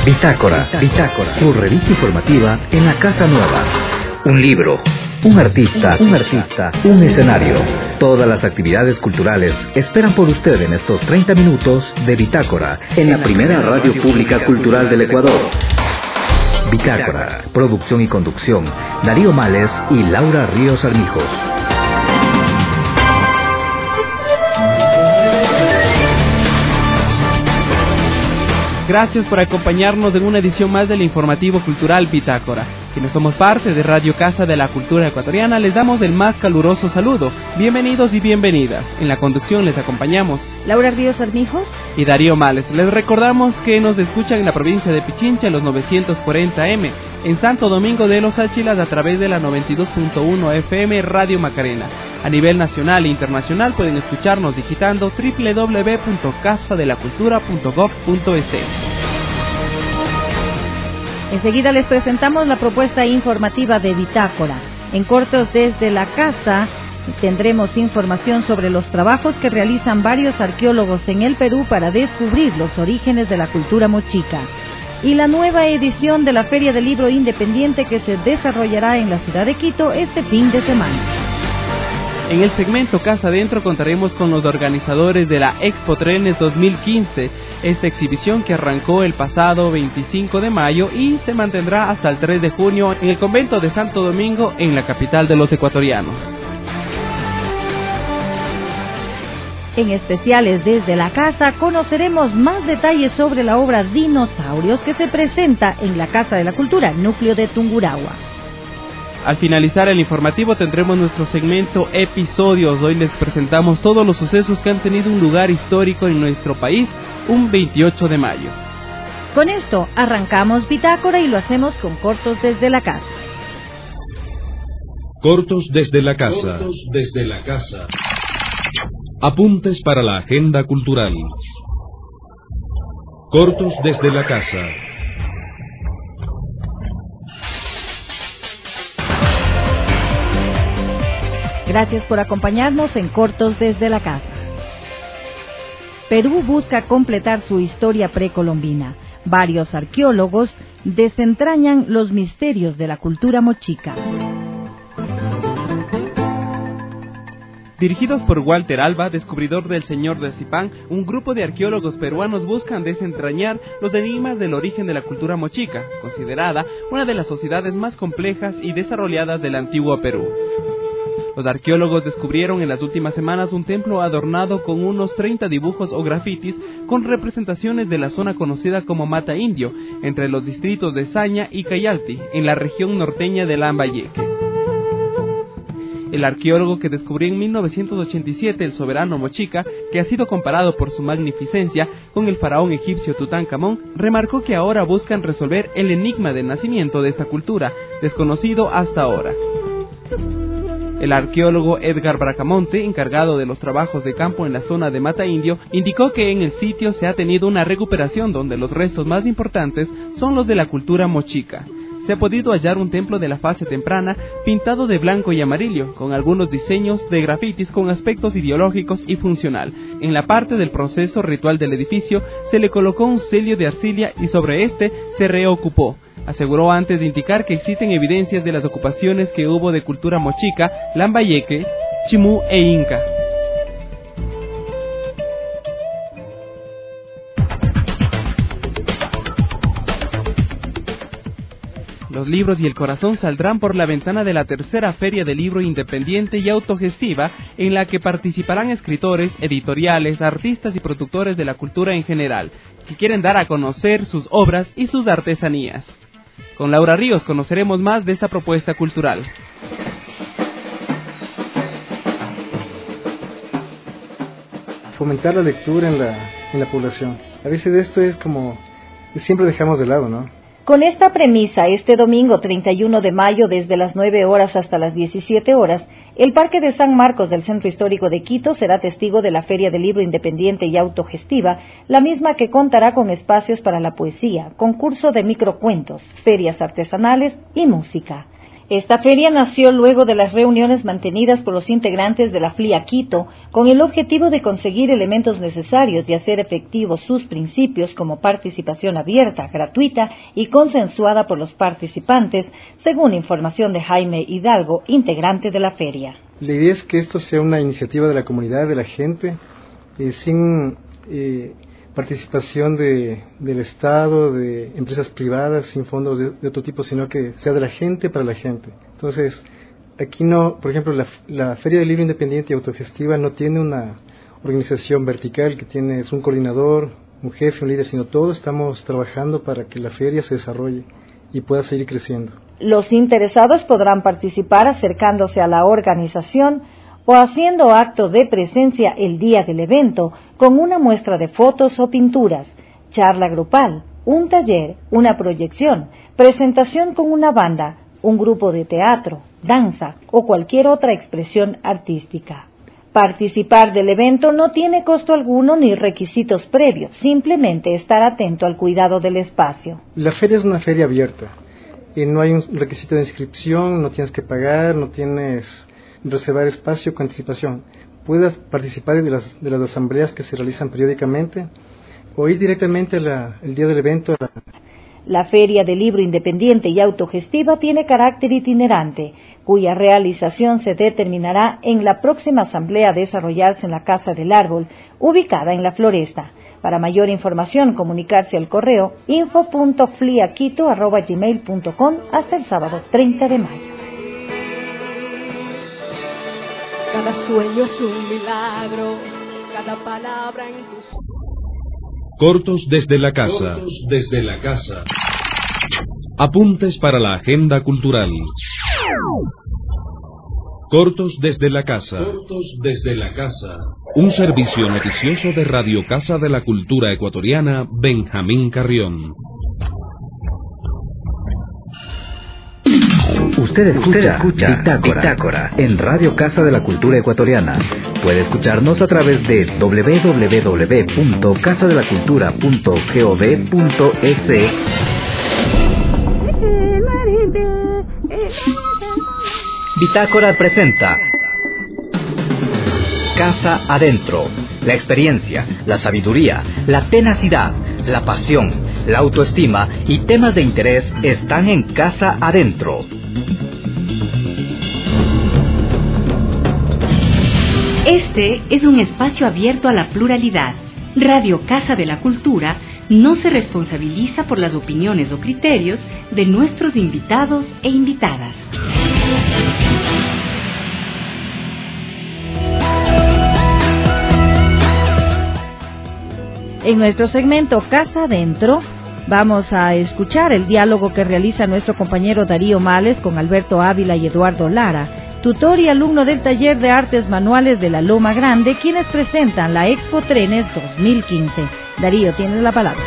Bitácora, su revista informativa en la Casa Nueva. Un libro, un artista, un escenario. Todas las actividades culturales esperan por usted en estos 30 minutos de Bitácora, en la primera radio pública cultural del Ecuador. Bitácora, producción y conducción, Darío Males y Laura Ríos Armijos. Gracias por acompañarnos en una edición más del informativo cultural Bitácora. Quienes somos parte de Radio Casa de la Cultura Ecuatoriana, les damos el más caluroso saludo. Bienvenidos y bienvenidas. En la conducción les acompañamos Laura Ríos Armijos y Darío Males. Les recordamos que nos escuchan en la provincia de Pichincha en los 940M, en Santo Domingo de los Áchilas a través de la 92.1 FM Radio Macarena. A nivel nacional e internacional pueden escucharnos digitando www.casadelacultura.gov.es. Enseguida les presentamos la propuesta informativa de Bitácora. En cortos desde la casa tendremos información sobre los trabajos que realizan varios arqueólogos en el Perú para descubrir los orígenes de la cultura mochica. Y la nueva edición de la Feria del Libro Independiente que se desarrollará en la ciudad de Quito este fin de semana. En el segmento Casa Adentro contaremos con los organizadores de la Expo Trenes 2015, esta exhibición que arrancó el pasado 25 de mayo y se mantendrá hasta el 3 de junio en el convento de Santo Domingo, en la capital de los ecuatorianos. En especiales desde la casa conoceremos más detalles sobre la obra Dinosaurios que se presenta en la Casa de la Cultura, núcleo de Tungurahua. Al finalizar el informativo tendremos nuestro segmento Episodios. Hoy les presentamos todos los sucesos que han tenido un lugar histórico en nuestro país un 28 de mayo. Con esto arrancamos Bitácora y lo hacemos con Cortos desde la casa. Cortos desde la casa. Apuntes para la agenda cultural. Cortos desde la casa. Gracias por acompañarnos en Cortos desde la casa. Perú busca completar su historia precolombina. Varios arqueólogos desentrañan los misterios de la cultura mochica. Dirigidos por Walter Alba, descubridor del Señor de Zipán, un grupo de arqueólogos peruanos buscan desentrañar los enigmas del origen de la cultura mochica, considerada una de las sociedades más complejas y desarrolladas del antiguo Perú. Los arqueólogos descubrieron en las últimas semanas un templo adornado con unos 30 dibujos o grafitis con representaciones de la zona conocida como Mata Indio, entre los distritos de Saña y Cayalti, en la región norteña de Lambayeque. El arqueólogo que descubrió en 1987 el soberano mochica, que ha sido comparado por su magnificencia con el faraón egipcio Tutankamón, remarcó que ahora buscan resolver el enigma del nacimiento de esta cultura, desconocido hasta ahora. El arqueólogo Edgar Bracamonte, encargado de los trabajos de campo en la zona de Mata Indio, indicó que en el sitio se ha tenido una recuperación donde los restos más importantes son los de la cultura mochica. Se ha podido hallar un templo de la fase temprana pintado de blanco y amarillo, con algunos diseños de grafitis con aspectos ideológicos y funcional. En la parte del proceso ritual del edificio se le colocó un sello de arcilla y sobre este se reocupó. Aseguró antes de indicar que existen evidencias de las ocupaciones que hubo de cultura mochica, lambayeque, chimú e inca. Los libros y el corazón saldrán por la ventana de la tercera Feria del Libro Independiente y Autogestiva, en la que participarán escritores, editoriales, artistas y productores de la cultura en general, que quieren dar a conocer sus obras y sus artesanías. Con Laura Ríos conoceremos más de esta propuesta cultural. Fomentar la lectura en la población. A veces esto es como siempre dejamos de lado, ¿no? Con esta premisa, este domingo 31 de mayo, desde las 9 horas hasta las 17 horas, el Parque de San Marcos del Centro Histórico de Quito será testigo de la Feria del Libro Independiente y Autogestiva, la misma que contará con espacios para la poesía, concurso de microcuentos, ferias artesanales y música. Esta feria nació luego de las reuniones mantenidas por los integrantes de la FLIA Quito con el objetivo de conseguir elementos necesarios y hacer efectivos sus principios como participación abierta, gratuita y consensuada por los participantes, según información de Jaime Hidalgo, integrante de la feria. La idea es que esto sea una iniciativa de la comunidad, de la gente, sin participación del Estado, de empresas privadas, sin fondos de otro tipo, sino que sea de la gente para la gente. Entonces, aquí no, por ejemplo, la Feria del Libro Independiente y Autogestiva no tiene una organización vertical que es un coordinador, un jefe, un líder, sino todos estamos trabajando para que la feria se desarrolle y pueda seguir creciendo. Los interesados podrán participar acercándose a la organización o haciendo acto de presencia el día del evento con una muestra de fotos o pinturas, charla grupal, un taller, una proyección, presentación con una banda, un grupo de teatro, danza o cualquier otra expresión artística. Participar del evento no tiene costo alguno ni requisitos previos, simplemente estar atento al cuidado del espacio. La feria es una feria abierta, no hay un requisito de inscripción, no tienes que pagar, no tienes reservar espacio con anticipación. Puedes participar de las asambleas que se realizan periódicamente o ir directamente el día del evento. La Feria del Libro Independiente y Autogestiva tiene carácter itinerante, cuya realización se determinará en la próxima asamblea a desarrollarse en la Casa del Árbol, ubicada en La Floresta. Para mayor información, comunicarse al correo info.fliaquito@gmail.com hasta el sábado 30 de mayo. Cada sueño es un milagro, cada palabra en tus... Cortos desde la casa. Apuntes para la agenda cultural. Cortos desde la casa. Un servicio noticioso de Radio Casa de la Cultura Ecuatoriana, Benjamín Carrión. Usted escucha Bitácora en Radio Casa de la Cultura Ecuatoriana. Puede escucharnos a través de www.casadelacultura.gov.es. Bitácora presenta Casa Adentro. La experiencia, la sabiduría, la tenacidad, la pasión, la autoestima y temas de interés están en Casa Adentro. Este es un espacio abierto a la pluralidad. Radio Casa de la Cultura no se responsabiliza por las opiniones o criterios de nuestros invitados e invitadas. En nuestro segmento Casa Adentro vamos a escuchar el diálogo que realiza nuestro compañero Darío Males con Alberto Ávila y Eduardo Lara, tutor y alumno del Taller de Artes Manuales de la Loma Grande, quienes presentan la Expo Trenes 2015. Darío, tienes la palabra.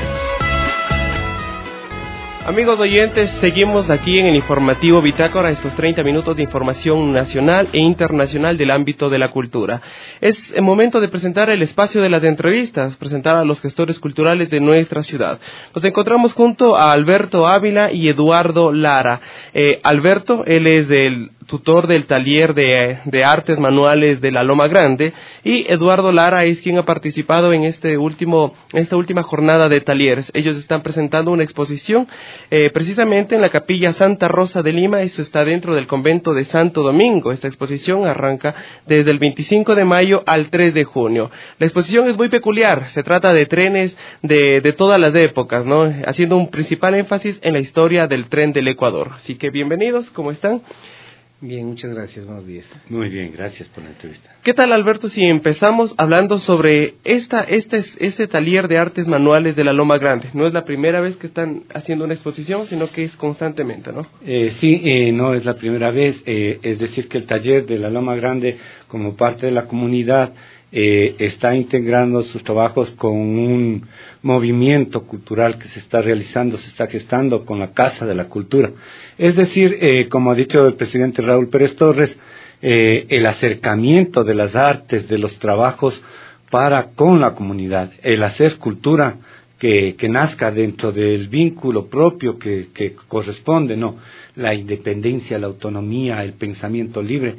Amigos oyentes, seguimos aquí en el informativo Bitácora, estos 30 minutos de información nacional e internacional del ámbito de la cultura. Es el momento de presentar el espacio de las entrevistas, presentar a los gestores culturales de nuestra ciudad. Nos encontramos junto a Alberto Ávila y Eduardo Lara. Alberto, él es el tutor del taller de artes manuales de la Loma Grande, y Eduardo Lara es quien ha participado en esta última jornada de talleres. Ellos están presentando una exposición precisamente en la Capilla Santa Rosa de Lima. Esto está dentro del convento de Santo Domingo. Esta exposición arranca desde el 25 de mayo al 3 de junio. La exposición es muy peculiar, se trata de trenes de todas las épocas, ¿no? Haciendo un principal énfasis en la historia del tren del Ecuador. Así que bienvenidos, ¿cómo están? Bien, muchas gracias, buenos días. Muy bien, gracias por la entrevista. ¿Qué tal, Alberto, si empezamos hablando sobre este taller de artes manuales de la Loma Grande? No es la primera vez que están haciendo una exposición, sino que es constantemente, ¿no? Sí, no es la primera vez, es decir que el taller de la Loma Grande, como parte de la comunidad, está integrando sus trabajos con un movimiento cultural que se está realizando, se está gestando con la Casa de la Cultura. Es decir, como ha dicho el presidente Raúl Pérez Torres, el acercamiento de las artes, de los trabajos con la comunidad, el hacer cultura que nazca dentro del vínculo propio que corresponde, ¿no? La independencia, la autonomía, el pensamiento libre,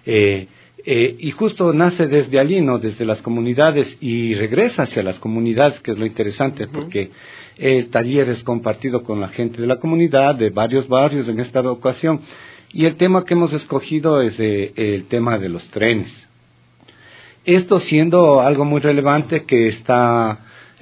y justo nace desde allí, ¿no? Desde las comunidades y regresa hacia las comunidades, que es lo interesante, porque el taller es compartido con la gente de la comunidad, de varios barrios en esta ocasión, y el tema que hemos escogido es el tema de los trenes. Esto siendo algo muy relevante que está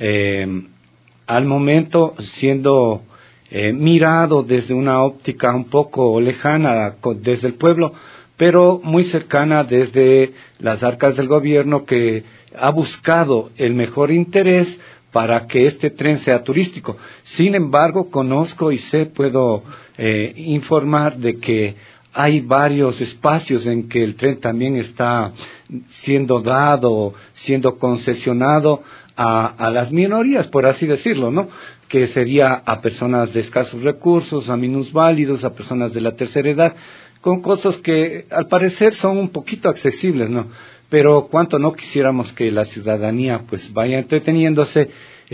al momento siendo mirado desde una óptica un poco lejana desde el pueblo, pero muy cercana desde las arcas del gobierno, que ha buscado el mejor interés para que este tren sea turístico. Sin embargo, conozco y puedo informar de que hay varios espacios en que el tren también está siendo dado, siendo concesionado a las minorías, por así decirlo, ¿no? Que sería a personas de escasos recursos, a minusválidos, a personas de la tercera edad, con costos que al parecer son un poquito accesibles, ¿no? Pero cuánto no quisiéramos que la ciudadanía pues vaya entreteniéndose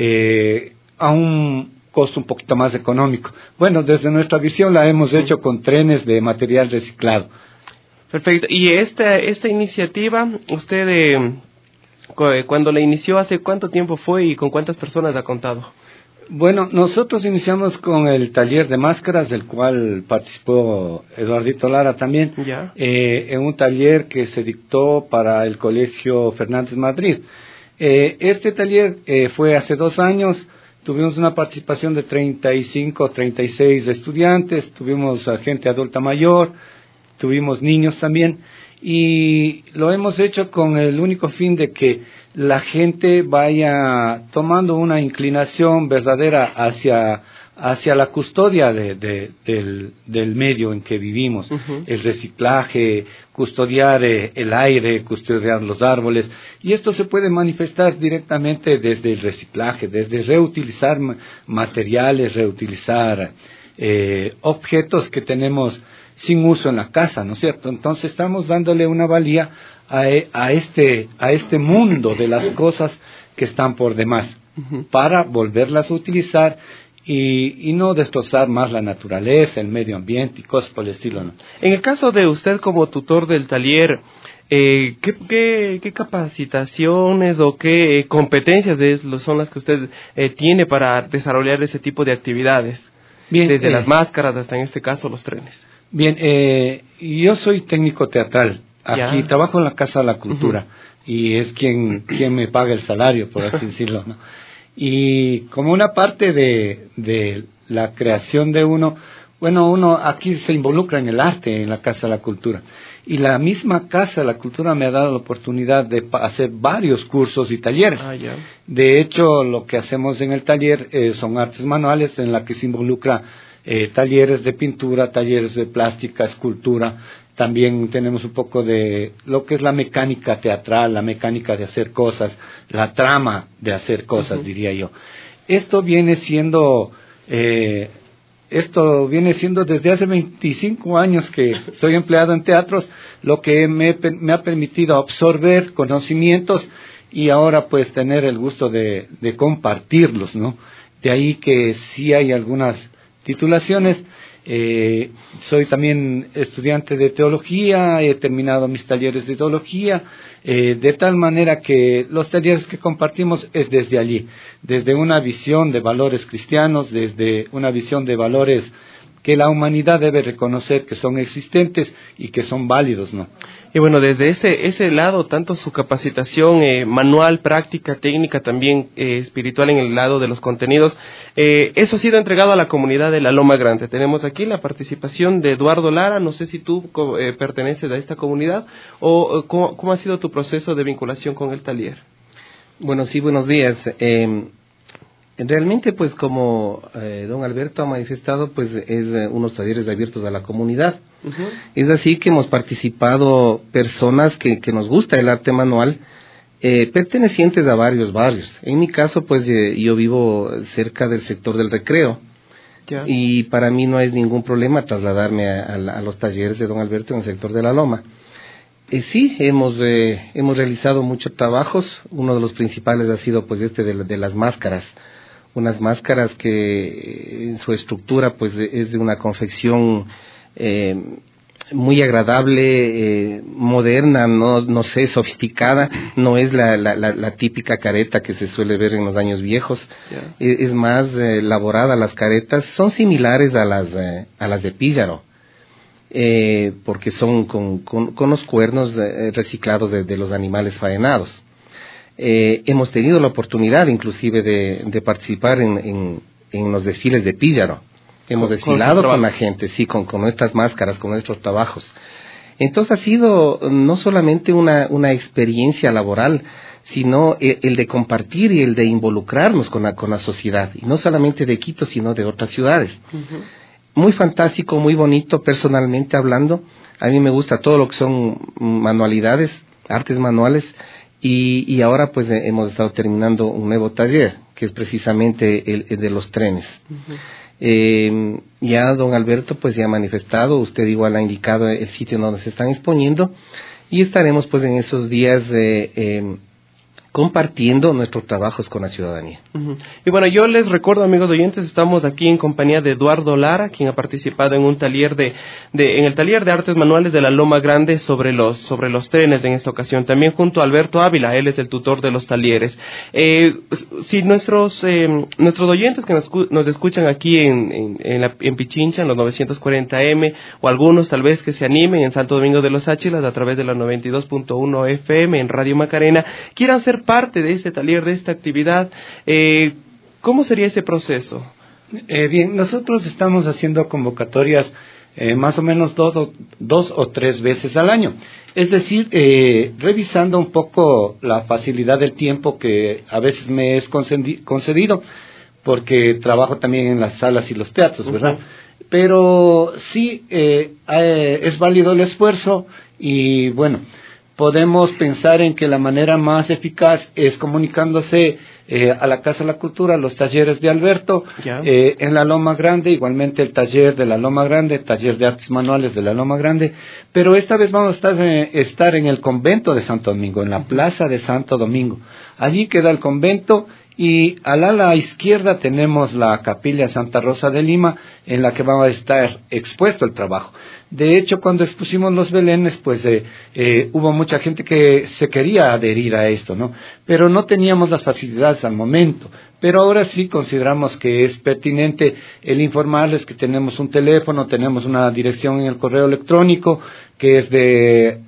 a un costo un poquito más económico. Bueno, desde nuestra visión la hemos hecho con trenes de material reciclado. Perfecto. Y esta iniciativa, usted cuando la inició, ¿hace cuánto tiempo fue y con cuántas personas ha contado? Bueno, nosotros iniciamos con el taller de máscaras, del cual participó Eduardito Lara también, en un taller que se dictó para el Colegio Fernández Madrid. Este taller fue hace 2 años, tuvimos una participación de 35, 36 estudiantes, tuvimos gente adulta mayor, tuvimos niños también, y lo hemos hecho con el único fin de que la gente vaya tomando una inclinación verdadera hacia la custodia del medio en que vivimos, el reciclaje, custodiar el aire, custodiar los árboles, y esto se puede manifestar directamente desde el reciclaje, desde reutilizar materiales, reutilizar objetos que tenemos sin uso en la casa, ¿no es cierto? Entonces estamos dándole una valía a este mundo de las cosas que están por demás, para volverlas a utilizar y no destrozar más la naturaleza, el medio ambiente y cosas por el estilo, ¿no? En el caso de usted como tutor del taller, ¿qué capacitaciones o qué competencias son las que usted tiene para desarrollar ese tipo de actividades? Bien, desde las máscaras hasta en este caso los trenes. Bien, yo soy técnico teatral. Aquí trabajo en la Casa de la Cultura y es quien me paga el salario, por así decirlo, ¿no? Y como una parte de la creación de uno aquí se involucra en el arte, en la Casa de la Cultura. Y la misma Casa de la Cultura me ha dado la oportunidad de hacer varios cursos y talleres. De hecho, lo que hacemos en el taller son artes manuales, en la que se involucra talleres de pintura, talleres de plástica, escultura. También tenemos un poco de lo que es la mecánica teatral, la mecánica de hacer cosas, la trama de hacer cosas, diría yo. Esto viene siendo desde hace 25 años que soy empleado en teatros, lo que me ha permitido absorber conocimientos y ahora pues tener el gusto de compartirlos, ¿no? De ahí que sí hay algunas titulaciones. Soy también estudiante de teología, he terminado mis talleres de teología, de tal manera que los talleres que compartimos es desde allí, desde una visión de valores cristianos, desde una visión de valores que la humanidad debe reconocer que son existentes y que son válidos, ¿no? Y bueno, desde ese lado, tanto su capacitación manual, práctica, técnica, también espiritual en el lado de los contenidos, eso ha sido entregado a la comunidad de la Loma Grande. Tenemos aquí la participación de Eduardo Lara, no sé si tú perteneces a esta comunidad o ¿cómo ha sido tu proceso de vinculación con el taller? Bueno, sí, buenos días. Realmente, pues como don Alberto ha manifestado, pues es unos talleres abiertos a la comunidad. Es así que hemos participado personas que nos gusta el arte manual, pertenecientes a varios barrios. En mi caso, pues yo vivo cerca del sector del Recreo. Y para mí no es ningún problema trasladarme a los talleres de don Alberto en el sector de la Loma. Sí, hemos realizado muchos trabajos. Uno de los principales ha sido pues de las máscaras. unas máscaras que en su estructura pues es de una confección muy agradable, moderna, no sé, sofisticada, no es la típica careta que se suele ver en los años viejos, es más elaborada. Las caretas son similares a las de Píllaro, porque son con los cuernos reciclados de los animales faenados. Hemos tenido la oportunidad inclusive de participar en los desfiles de Píllaro. Hemos desfilado con la gente, sí, con nuestras máscaras, con nuestros trabajos. Entonces ha sido no solamente una experiencia laboral, sino el de compartir y el de involucrarnos con la sociedad, y no solamente de Quito, sino de otras ciudades. Muy fantástico, muy bonito, personalmente hablando. A mí me gusta todo lo que son manualidades, artes manuales, y ahora pues hemos estado terminando un nuevo taller, que es precisamente el de los trenes. Ya don Alberto pues ya ha manifestado, usted igual ha indicado el sitio donde se están exponiendo, y estaremos pues en esos días compartiendo nuestros trabajos con la ciudadanía. Y bueno, yo les recuerdo, amigos oyentes, estamos aquí en compañía de Eduardo Lara, quien ha participado en un taller en el taller de artes manuales de la Loma Grande sobre los trenes en esta ocasión, también junto a Alberto Ávila, él es el tutor de los talleres. Si nuestros oyentes que nos escuchan aquí en Pichincha, en los 940M, o algunos tal vez que se animen en Santo Domingo de los Áchilas a través de la 92.1 FM en Radio Macarena, quieran ser parte de este taller, de esta actividad, ¿cómo sería ese proceso? Bien, nosotros estamos haciendo convocatorias más o menos dos o tres veces al año. Es decir, revisando un poco la facilidad del tiempo que a veces me es concedido, porque trabajo también en las salas y los teatros, ¿verdad? Pero sí, es válido el esfuerzo y bueno, podemos pensar en que la manera más eficaz es comunicándose a la Casa de la Cultura, los talleres de Alberto, en la Loma Grande, igualmente el taller de la Loma Grande, taller de artes manuales de la Loma Grande, pero esta vez vamos a estar en el convento de Santo Domingo, en la plaza de Santo Domingo. Allí queda el convento, y al ala izquierda tenemos la capilla Santa Rosa de Lima, en la que va a estar expuesto el trabajo. De hecho, cuando expusimos los belenes, pues hubo mucha gente que se quería adherir a esto, ¿no? Pero no teníamos las facilidades al momento. Pero ahora sí consideramos que es pertinente el informarles que tenemos un teléfono, tenemos una dirección en el correo electrónico, que es de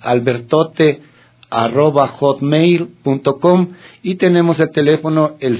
albertote@hotmail.com, y tenemos el teléfono el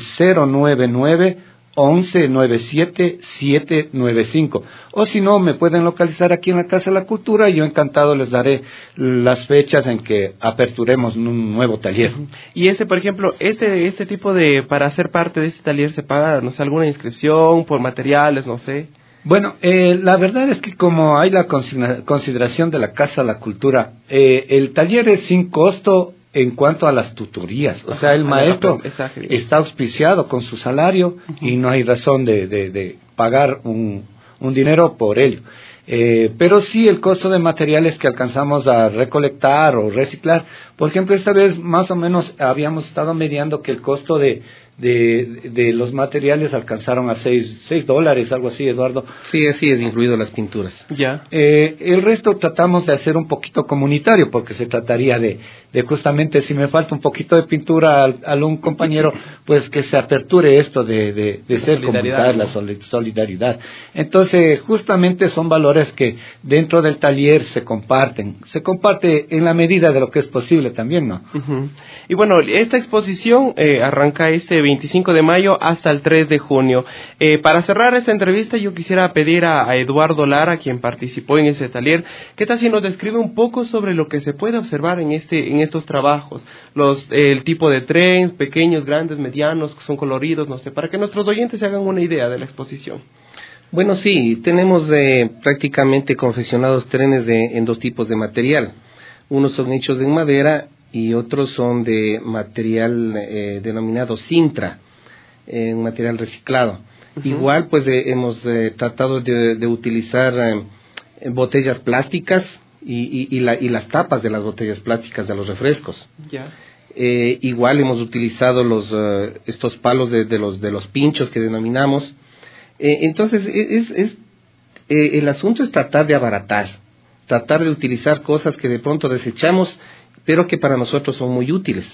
099-1197-795, o si no, me pueden localizar aquí en la Casa de la Cultura, y yo encantado les daré las fechas en que aperturemos un nuevo taller. Y por ejemplo, este tipo para ser parte de este taller se paga, no sé, alguna inscripción por materiales, no sé. Bueno, la verdad es que como hay la consideración de la Casa de la Cultura, el taller es sin costo en cuanto a las tutorías. O sea, el maestro está auspiciado con su salario y no hay razón de pagar un dinero por ello. Pero sí el costo de materiales que alcanzamos a recolectar o reciclar. Por ejemplo, esta vez más o menos habíamos estado mediando que el costo de los materiales alcanzaron a $6, algo así, Eduardo. Sí, así es, incluido las pinturas. Ya. El resto tratamos de hacer un poquito comunitario, porque se trataría de justamente, si me falta un poquito de pintura a algún compañero, pues que se aperture esto de ser comunitaria, la solidaridad. Entonces, justamente son valores que dentro del taller se comparten. Se comparte en la medida de lo que es posible también, ¿no? Y bueno, esta exposición arranca este 25 de mayo hasta el 3 de junio. Para cerrar esta entrevista, yo quisiera pedir a Eduardo Lara, quien participó en ese taller, ¿qué tal si nos describe un poco sobre lo que se puede observar en estos trabajos? El tipo de tren, pequeños, grandes, medianos, que son coloridos, no sé, para que nuestros oyentes se hagan una idea de la exposición. Bueno, sí, tenemos prácticamente confeccionados trenes en dos tipos de material. Unos son hechos en madera y otros son de material denominado Sintra, un material reciclado. Igual, pues hemos tratado de utilizar botellas plásticas y las tapas de las botellas plásticas de los refrescos. Igual hemos utilizado estos palos de los pinchos que denominamos. Entonces, el asunto es tratar de abaratar, tratar de utilizar cosas que de pronto desechamos, pero que para nosotros son muy útiles.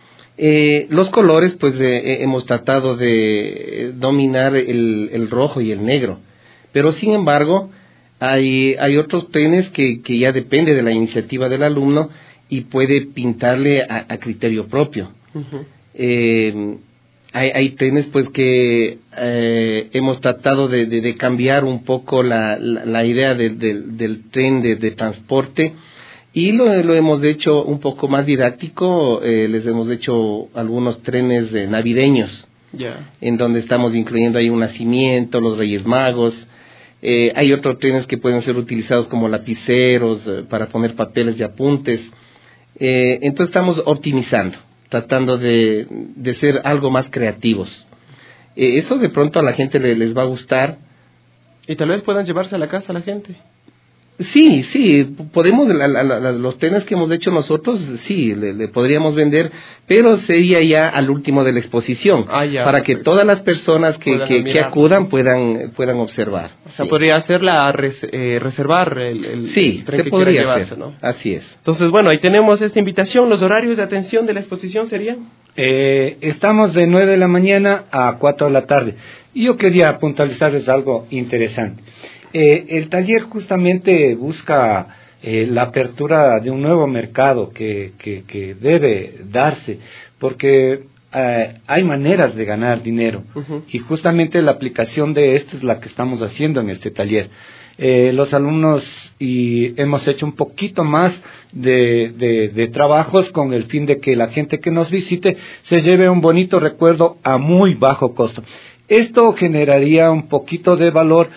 Los colores, pues hemos tratado de dominar el rojo y el negro, pero sin embargo hay otros trenes que ya depende de la iniciativa del alumno y puede pintarle a criterio propio. Uh-huh. Hay trenes pues que hemos tratado de cambiar un poco la idea del tren de transporte, y lo hemos hecho un poco más didáctico. Les hemos hecho algunos trenes navideños, en donde estamos incluyendo ahí un nacimiento, los Reyes Magos. Hay otros trenes que pueden ser utilizados como lapiceros para poner papeles de apuntes. Entonces estamos optimizando, tratando de ser algo más creativos. Eso de pronto a la gente les va a gustar. Y tal vez puedan llevarse a la casa a la gente. Sí, podemos, los trenes que hemos hecho nosotros, sí, le podríamos vender, pero sería ya al último de la exposición, para que todas las personas que acudan puedan observar. O sea, podría hacerla reservar el sí, tren se que podría llevarse, hacer, ¿no? Así es. Entonces, bueno, ahí tenemos esta invitación. ¿Los horarios de atención de la exposición serían? Estamos de 9 de la mañana a 4 de la tarde. Y yo quería puntualizarles algo interesante. El taller justamente busca la apertura de un nuevo mercado que debe darse, porque hay maneras de ganar dinero, uh-huh. Y justamente la aplicación de esta es la que estamos haciendo en este taller. Los alumnos hemos hecho un poquito más de trabajos con el fin de que la gente que nos visite se lleve un bonito recuerdo a muy bajo costo. Esto generaría un poquito de valor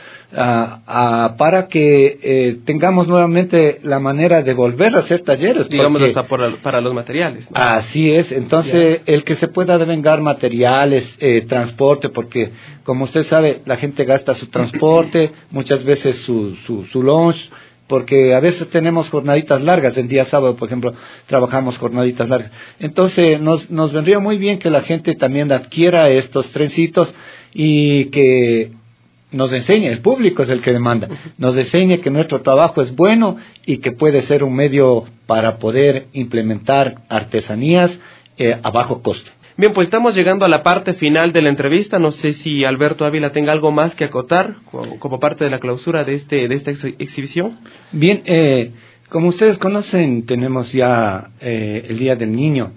para que tengamos nuevamente la manera de volver a hacer talleres. Digamos, hasta para los materiales, ¿no? Así es. Entonces, el que se pueda devengar materiales, transporte, porque como usted sabe, la gente gasta su transporte, muchas veces su lunch, porque a veces tenemos jornaditas largas. El día sábado, por ejemplo, trabajamos jornaditas largas. Entonces, nos vendría muy bien que la gente también adquiera estos trencitos y que nos enseñe, el público es el que demanda, nos enseñe que nuestro trabajo es bueno y que puede ser un medio para poder implementar artesanías a bajo costo. Bien, pues estamos llegando a la parte final de la entrevista. No sé si Alberto Ávila tenga algo más que acotar como parte de la clausura de esta exhibición. Bien, como ustedes conocen, tenemos ya el Día del Niño.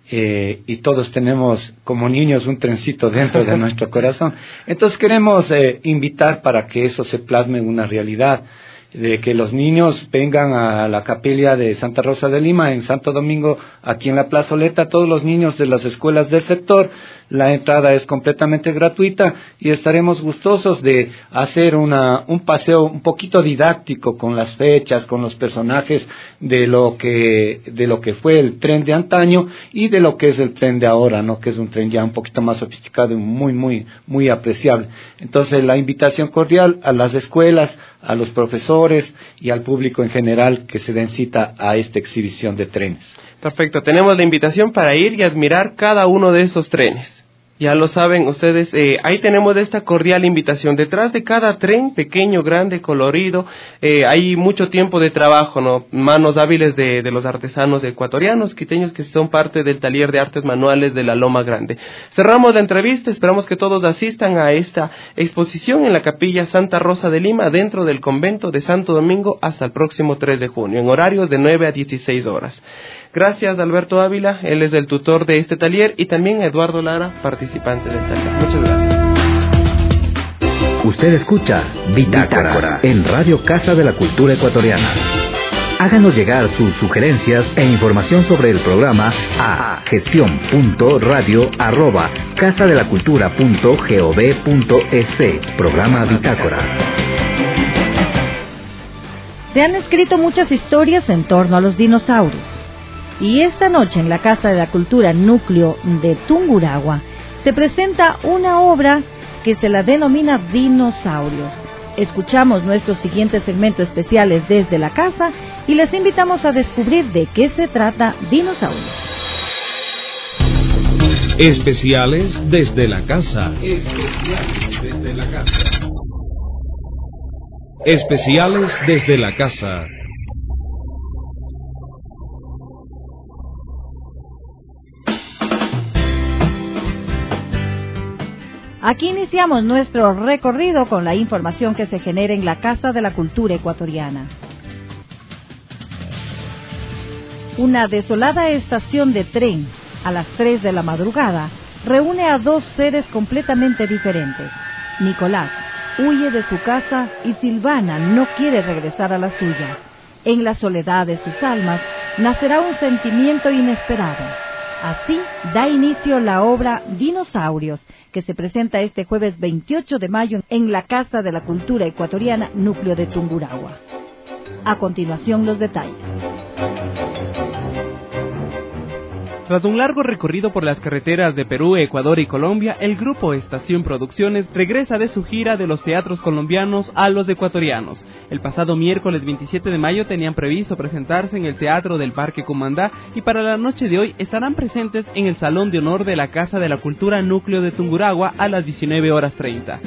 Y todos tenemos como niños un trencito dentro de nuestro corazón. Entonces queremos invitar para que eso se plasme en una realidad, de que los niños vengan a la capilla de Santa Rosa de Lima en Santo Domingo, aquí en la plazoleta, todos los niños de las escuelas del sector. La entrada es completamente gratuita y estaremos gustosos de hacer un paseo un poquito didáctico con las fechas, con los personajes de lo que fue el tren de antaño y de lo que es el tren de ahora, ¿no? Que es un tren ya un poquito más sofisticado y muy apreciable. Entonces, la invitación cordial a las escuelas, a los profesores y al público en general que se den cita a esta exhibición de trenes. Perfecto, tenemos la invitación para ir y admirar cada uno de esos trenes. Ya lo saben ustedes, ahí tenemos esta cordial invitación. Detrás de cada tren, pequeño, grande, colorido, hay mucho tiempo de trabajo, ¿no? Manos hábiles de los artesanos ecuatorianos, quiteños, que son parte del taller de artes manuales de la Loma Grande. Cerramos la entrevista, esperamos que todos asistan a esta exposición en la capilla Santa Rosa de Lima, dentro del convento de Santo Domingo, hasta el próximo 3 de junio, en horarios de 9 a 16 horas. Gracias, Alberto Ávila, él es el tutor de este taller, y también Eduardo Lara, participante del taller. Muchas gracias. Usted escucha Bitácora en Radio Casa de la Cultura Ecuatoriana. Háganos llegar sus sugerencias e información sobre el programa a gestion.radio@casadelacultura.gov.es. Programa Bitácora. Se han escrito muchas historias en torno a los dinosaurios. Y esta noche en la Casa de la Cultura Núcleo de Tungurahua se presenta una obra que se la denomina Dinosaurios. Escuchamos nuestros siguientes segmentos especiales desde la casa y les invitamos a descubrir de qué se trata Dinosaurios. Especiales desde la casa. Especiales desde la casa. Especiales desde la casa. Aquí iniciamos nuestro recorrido con la información que se genera en la Casa de la Cultura Ecuatoriana. Una desolada estación de tren a las 3 de la madrugada reúne a dos seres completamente diferentes. Nicolás huye de su casa y Silvana no quiere regresar a la suya. En la soledad de sus almas nacerá un sentimiento inesperado. Así da inicio la obra Dinosaurios, que se presenta este jueves 28 de mayo en la Casa de la Cultura Ecuatoriana, núcleo de Tungurahua. A continuación, los detalles. Tras un largo recorrido por las carreteras de Perú, Ecuador y Colombia, el grupo Estación Producciones regresa de su gira de los teatros colombianos a los ecuatorianos. El pasado miércoles 27 de mayo tenían previsto presentarse en el Teatro del Parque Cumandá y para la noche de hoy estarán presentes en el Salón de Honor de la Casa de la Cultura Núcleo de Tungurahua a las 19:30.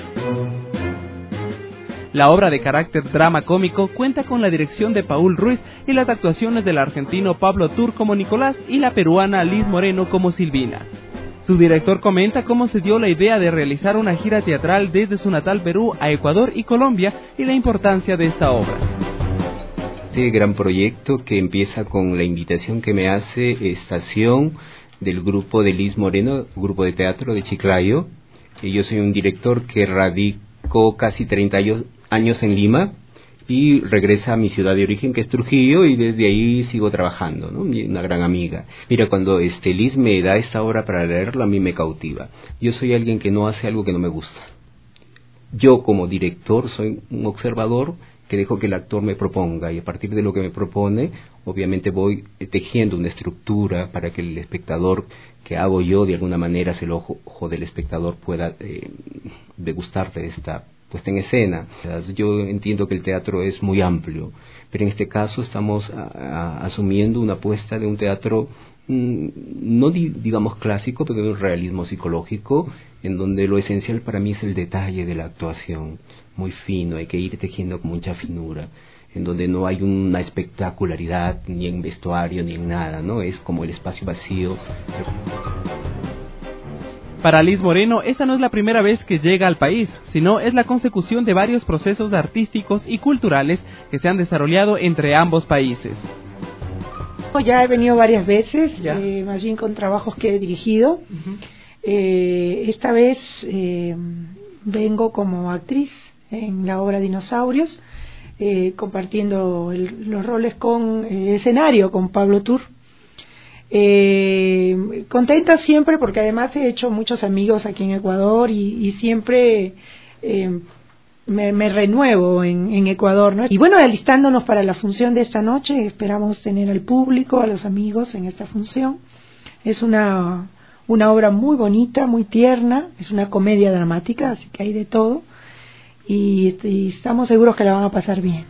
La obra, de carácter drama cómico, cuenta con la dirección de Paul Ruiz y las actuaciones del argentino Pablo Tur como Nicolás y la peruana Liz Moreno como Silvina. Su director comenta cómo se dio la idea de realizar una gira teatral desde su natal Perú a Ecuador y Colombia y la importancia de esta obra. Este gran proyecto que empieza con la invitación que me hace Estación del grupo de Liz Moreno, grupo de teatro de Chiclayo. Yo soy un director que radicó casi 30 años en Lima y regresa a mi ciudad de origen, que es Trujillo, y desde ahí sigo trabajando, ¿no? Una gran amiga. Mira, cuando Liz me da esta obra para leerla, a mí me cautiva. Yo soy alguien que no hace algo que no me gusta. Yo como director soy un observador que dejo que el actor me proponga, y a partir de lo que me propone, obviamente voy tejiendo una estructura para que el espectador, que hago yo de alguna manera, el ojo del espectador pueda degustar de esta puesta en escena. Yo entiendo que el teatro es muy amplio, pero en este caso estamos asumiendo una apuesta de un teatro no digamos clásico, pero de un realismo psicológico, en donde lo esencial para mí es el detalle de la actuación, muy fino, hay que ir tejiendo con mucha finura, en donde no hay una espectacularidad ni en vestuario ni en nada, ¿no? Es como el espacio vacío. Para Liz Moreno, esta no es la primera vez que llega al país, sino es la consecución de varios procesos artísticos y culturales que se han desarrollado entre ambos países. Ya he venido varias veces, más bien con trabajos que he dirigido. Esta vez vengo como actriz en la obra Dinosaurios, compartiendo los roles con escenario con Pablo Tur. Contenta siempre porque además he hecho muchos amigos aquí en Ecuador y siempre me renuevo en Ecuador, ¿no? Y bueno, alistándonos para la función de esta noche, esperamos tener al público, a los amigos en esta función. Es una obra muy bonita, muy tierna, es una comedia dramática, así que hay de todo y estamos seguros que la van a pasar bien.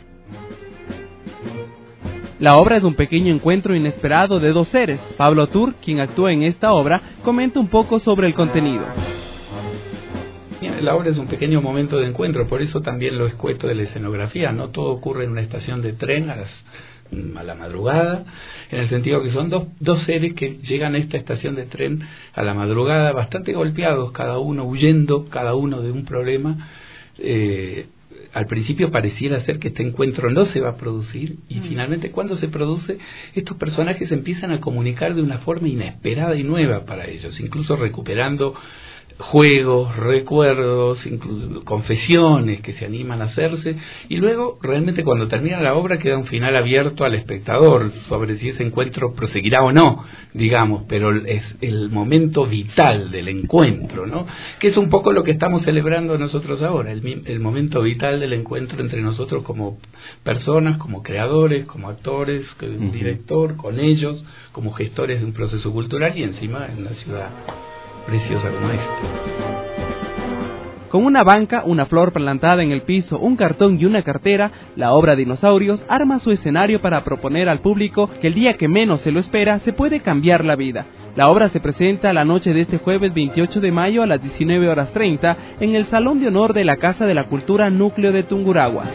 La obra es un pequeño encuentro inesperado de dos seres. Pablo Tur, quien actúa en esta obra, comenta un poco sobre el contenido. La obra es un pequeño momento de encuentro, por eso también lo escueto de la escenografía. No todo ocurre en una estación de tren a la madrugada, en el sentido que son dos seres que llegan a esta estación de tren a la madrugada bastante golpeados, cada uno huyendo, cada uno de un problema. Al principio pareciera ser que este encuentro no se va a producir y finalmente cuando se produce, estos personajes empiezan a comunicar de una forma inesperada y nueva para ellos, incluso recuperando juegos, recuerdos, confesiones que se animan a hacerse, y luego realmente cuando termina la obra queda un final abierto al espectador sobre si ese encuentro proseguirá o no, digamos, pero es el momento vital del encuentro, ¿no? Que es un poco lo que estamos celebrando nosotros ahora, el momento vital del encuentro entre nosotros como personas, como creadores, como actores, como director, con ellos, como gestores de un proceso cultural y encima en una ciudad preciosa como esta. Con una banca, una flor plantada en el piso, un cartón y una cartera, la obra Dinosaurios arma su escenario para proponer al público que el día que menos se lo espera se puede cambiar la vida. La obra se presenta la noche de este jueves 28 de mayo a las 19:30 en el Salón de Honor de la Casa de la Cultura Núcleo de Tungurahua.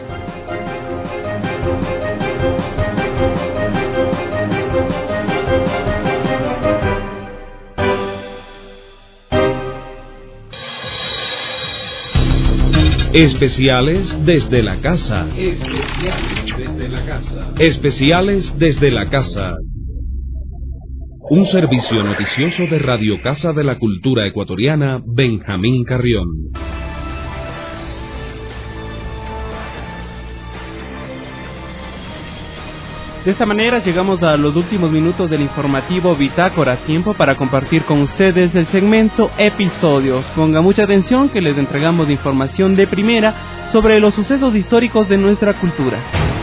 Especiales desde la casa. Especiales desde la casa. Especiales desde la casa. Un servicio noticioso de Radio Casa de la Cultura Ecuatoriana, Benjamín Carrión. De esta manera llegamos a los últimos minutos del informativo Bitácora, tiempo para compartir con ustedes el segmento Episodios. Ponga mucha atención que les entregamos información de primera sobre los sucesos históricos de nuestra cultura.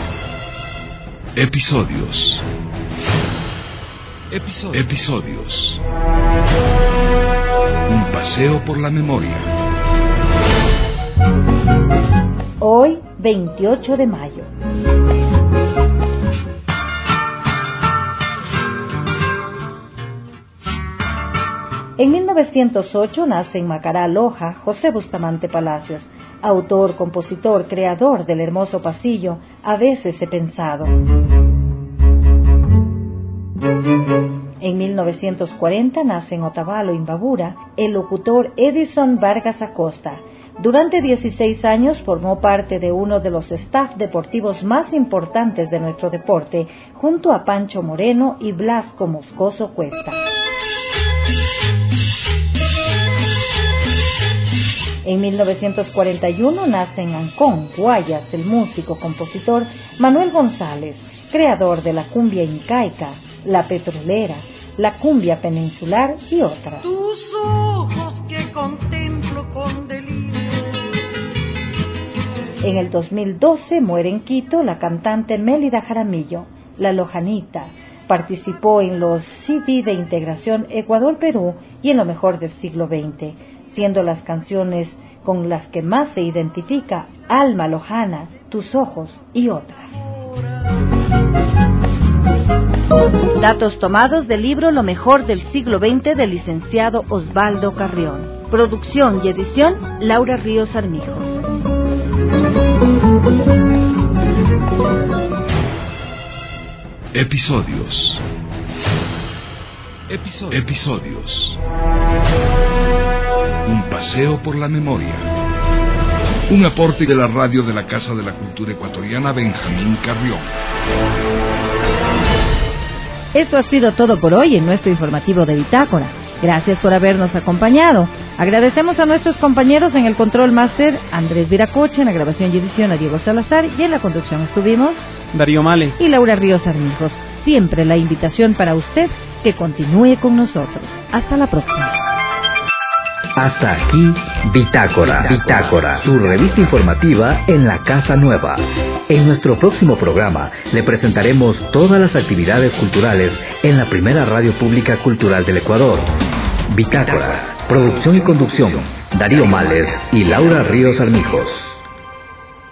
Episodios. Episodios. Un paseo por la memoria. Hoy, 28 de mayo. En 1908 nace en Macará, Loja, José Bustamante Palacios, autor, compositor, creador del hermoso pasillo A veces he pensado. En 1940 nace en Otavalo, Imbabura, el locutor Edison Vargas Acosta. Durante 16 años formó parte de uno de los staff deportivos más importantes de nuestro deporte, junto a Pancho Moreno y Blasco Moscoso Cuesta. En 1941 nace en Ancón, Guayas, el músico, compositor Manuel González, creador de la cumbia incaica, la petrolera, la cumbia peninsular y otras. Tus ojos que contemplo con delirio. En el 2012 muere en Quito la cantante Mélida Jaramillo, la Lojanita. Participó en los CD de integración Ecuador-Perú y en lo mejor del siglo XX, siendo las canciones con las que más se identifica Alma Lojana, Tus Ojos y otras. Datos tomados del libro Lo mejor del siglo XX del licenciado Osvaldo Carrión. Producción y edición Laura Ríos Armijos. Episodios. Episodios. Un paseo por la memoria. Un aporte de la radio de la Casa de la Cultura Ecuatoriana, Benjamín Carrión. Esto ha sido todo por hoy en nuestro informativo de Bitácora. Gracias por habernos acompañado. Agradecemos a nuestros compañeros en el Control Máster, Andrés Viracocha, en la grabación y edición a Diego Salazar, y en la conducción estuvimos Darío Males y Laura Ríos Armijos. Siempre la invitación para usted que continúe con nosotros. Hasta la próxima. Hasta aquí Bitácora, su revista informativa en la Casa Nueva. En nuestro próximo programa le presentaremos todas las actividades culturales en la primera radio pública cultural del Ecuador. Bitácora, producción y conducción, Darío Males y Laura Ríos Armijos.